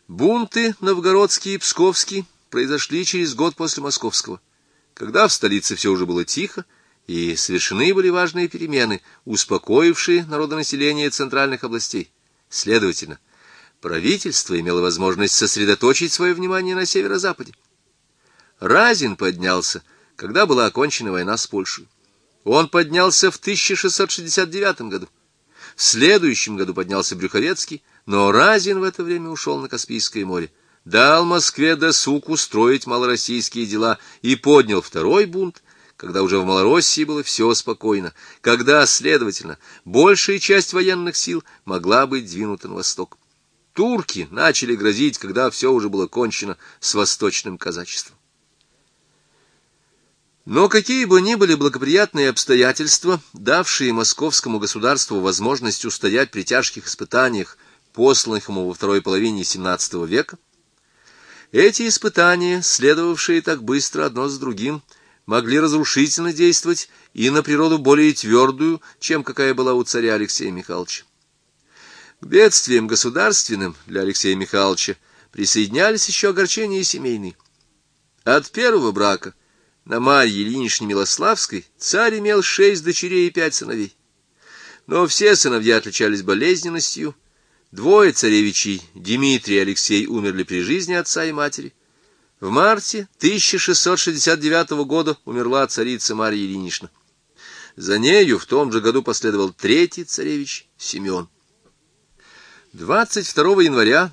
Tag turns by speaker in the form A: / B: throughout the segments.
A: Бунты новгородский и псковский произошли через год после московского, когда в столице все уже было тихо, и совершены были важные перемены, успокоившие народонаселение центральных областей. Следовательно, правительство имело возможность сосредоточить свое внимание на северо-западе. Разин поднялся, когда была окончена война с Польшей. Он поднялся в 1669 году. В следующем году поднялся Брюховецкий, но Разин в это время ушел на Каспийское море, дал Москве досуг устроить малороссийские дела и поднял второй бунт, когда уже в Малороссии было все спокойно, когда, следовательно, большая часть военных сил могла быть двинута на восток. Турки начали грозить, когда все уже было кончено с восточным казачеством. Но какие бы ни были благоприятные обстоятельства, давшие московскому государству возможность устоять при тяжких испытаниях, посланных ему во второй половине XVII века, эти испытания, следовавшие так быстро одно за другим, могли разрушительно действовать и на природу более твердую, чем какая была у царя Алексея Михайловича. К бедствиям государственным для Алексея Михайловича присоединялись еще огорчения семейные. От первого брака на Марье Ильиничне Милославской царь имел 6 дочерей и 5 сыновей. Но все сыновья отличались болезненностью. Двое царевичей, Дмитрий и Алексей, умерли при жизни отца и матери. В марте 1669 года умерла царица Марья Ильинична. За нею в том же году последовал третий царевич Семен. 22 января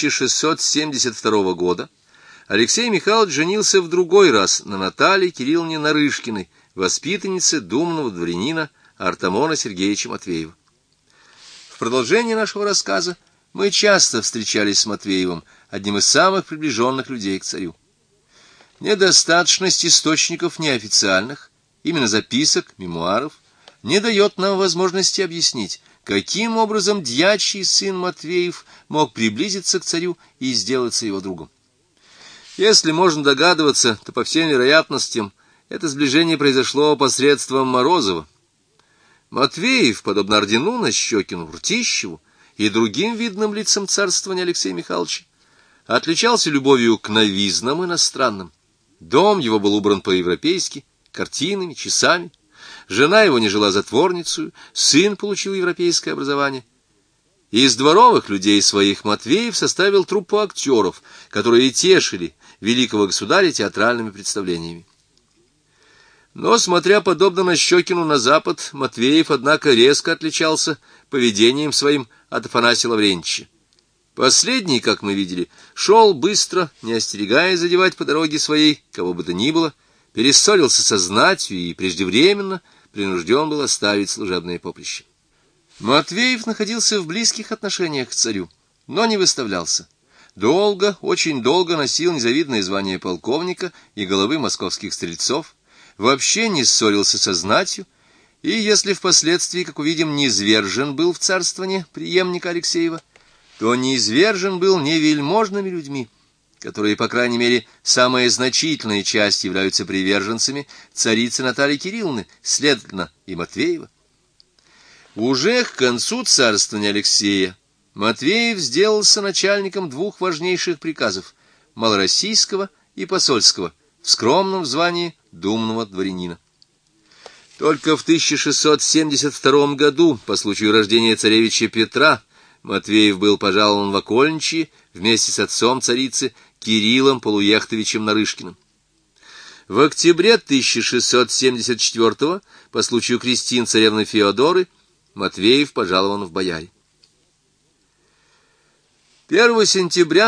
A: 1672 года Алексей Михайлович женился в другой раз на Наталье Кирилловне Нарышкиной, воспитаннице думного дворянина Артамона Сергеевича Матвеева. В продолжении нашего рассказа мы часто встречались с Матвеевым, одним из самых приближенных людей к царю. Недостаточность источников неофициальных, именно записок, мемуаров, не дает нам возможности объяснить, каким образом дьячий сын Матвеев мог приблизиться к царю и сделаться его другом. Если можно догадываться, то по всем вероятностям это сближение произошло посредством Морозова. Матвеев, подобно Ордену Нащекину, Ртищеву и другим видным лицам царствования Алексея Михайловича, отличался любовью к новизнам иностранным. Дом его был убран по-европейски, картинами, часами. Жена его не жила затворницей, сын получил европейское образование. Из дворовых людей своих Матвеев составил труппу актеров, которые тешили великого государя театральными представлениями. Но, смотря подобно Нащекину на запад, Матвеев, однако, резко отличался поведением своим от Афанасия Лаврентьевича. Последний, как мы видели, шел быстро, не остерегаясь задевать по дороге своей кого бы то ни было, перессорился со знатью и преждевременно принужден был оставить служебное поприще. Матвеев находился в близких отношениях к царю, но не выставлялся. Долго, очень долго носил незавидное звание полковника и головы московских стрельцов, вообще не ссорился со знатью, и если впоследствии, как увидим, низвержен был в царствование преемника Алексеева, то низвержен был не вельможными людьми, которые, по крайней мере, самая значительная часть являются приверженцами царицы Натальи Кирилловны, следовательно, и Матвеева. Уже к концу царствования Алексея Матвеев сделался начальником двух важнейших приказов — малороссийского и посольского, в скромном звании думного дворянина. Только в 1672 году, по случаю рождения царевича Петра, Матвеев был пожалован в окольничьи вместе с отцом царицы Кириллом Полуяхтовичем Нарышкиным. В октябре 1674 по случаю крестин царевны Феодоры, Матвеев пожалован в бояре. 1 сентября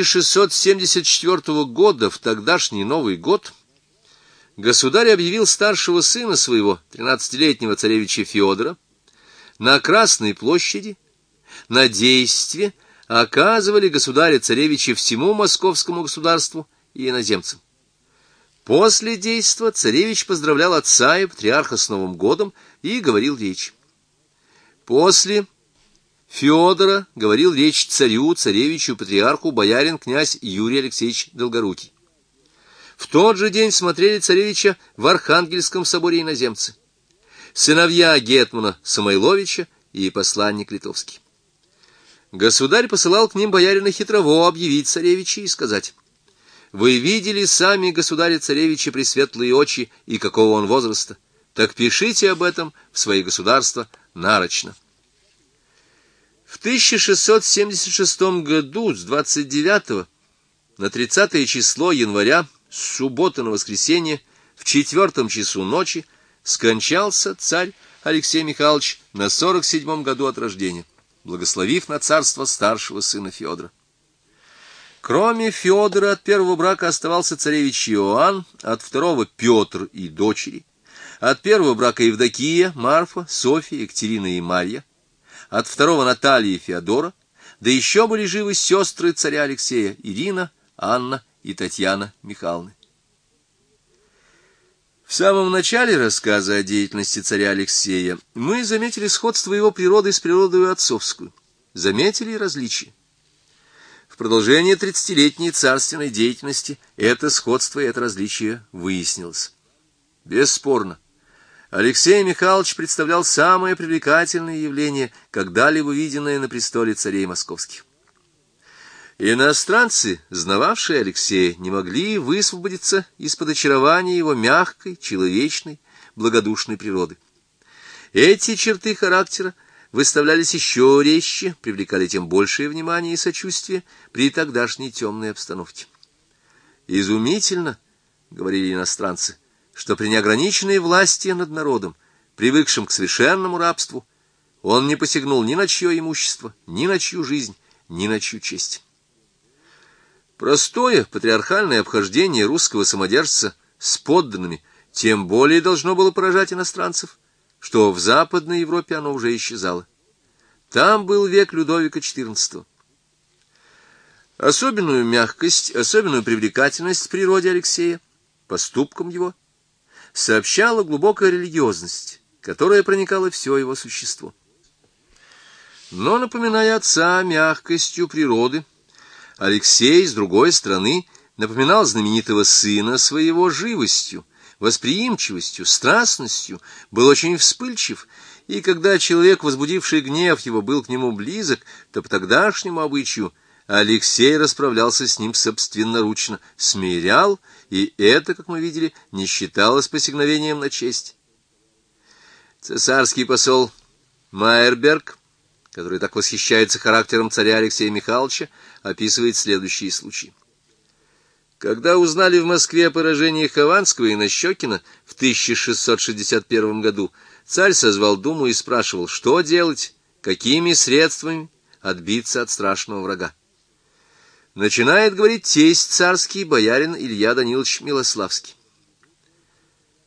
A: 1674 года, в тогдашний Новый год, государь объявил старшего сына своего, 13-летнего царевича Феодора, на Красной площади, на действие оказывали государя-царевича всему московскому государству и иноземцам. После действа царевич поздравлял отца и патриарха с Новым годом и говорил речь. После Феодора говорил речь царю, царевичу, патриарху, боярин, князь Юрий Алексеевич Долгорукий. В тот же день смотрели царевича в Архангельском соборе иноземцы, сыновья гетмана Самойловича и посланник литовский. Государь посылал к ним боярина Хитрово объявить царевича и сказать: «Вы видели сами государя-царевича пресветлые очи и какого он возраста, так пишите об этом в свои государства нарочно». В 1676 году с 29 на 30 число января, с субботы на воскресенье, в 4 часу ночи, скончался царь Алексей Михайлович на 47 году от рождения, благословив на царство старшего сына Федора. Кроме Федора от первого брака оставался царевич Иоанн, от второго Петр и дочери, от первого брака Евдокия, Марфа, Софья, Екатерина и Марья, от второго Наталья и Феодора, да еще были живы сестры царя Алексея Ирина, Анна и Татьяна Михайловны. В самом начале рассказа о деятельности царя Алексея мы заметили сходство его природы с природой отцовскую, заметили различия. В продолжение 30-летней царственной деятельности это сходство и это различие выяснилось. Бесспорно, Алексей Михайлович представлял самое привлекательное явление, когда-либо виденное на престоле царей московских. Иностранцы, знававшие Алексея, не могли высвободиться из-под очарования его мягкой, человечной, благодушной природы. Эти черты характера выставлялись еще резче, привлекали тем большее внимание и сочувствие при тогдашней темной обстановке. «Изумительно, — говорили иностранцы, — что при неограниченной власти над народом, привыкшим к совершенному рабству, он не посягнул ни на чье имущество, ни на чью жизнь, ни на чью честь». Простое патриархальное обхождение русского самодержца с подданными тем более должно было поражать иностранцев, что в Западной Европе оно уже исчезало. Там был век Людовика XIV. Особенную мягкость, особенную привлекательность в природе Алексея, поступкам его, сообщала глубокая религиозность, которая проникала в все его существо. Но, напоминая отца мягкостью природы, Алексей, с другой стороны, напоминал знаменитого сына своего живостью, восприимчивостью, страстностью, был очень вспыльчив, и когда человек, возбудивший гнев его, был к нему близок, то по тогдашнему обычаю Алексей расправлялся с ним собственноручно, смирял, и это, как мы видели, не считалось посягновением на честь. Цесарский посол Майерберг, который так восхищается характером царя Алексея Михайловича, описывает следующие случаи. Когда узнали в Москве о поражении Хованского и Нащекина в 1661 году, царь созвал думу и спрашивал, что делать, какими средствами отбиться от страшного врага. Начинает говорить тесть царский, боярин Илья Данилович Милославский.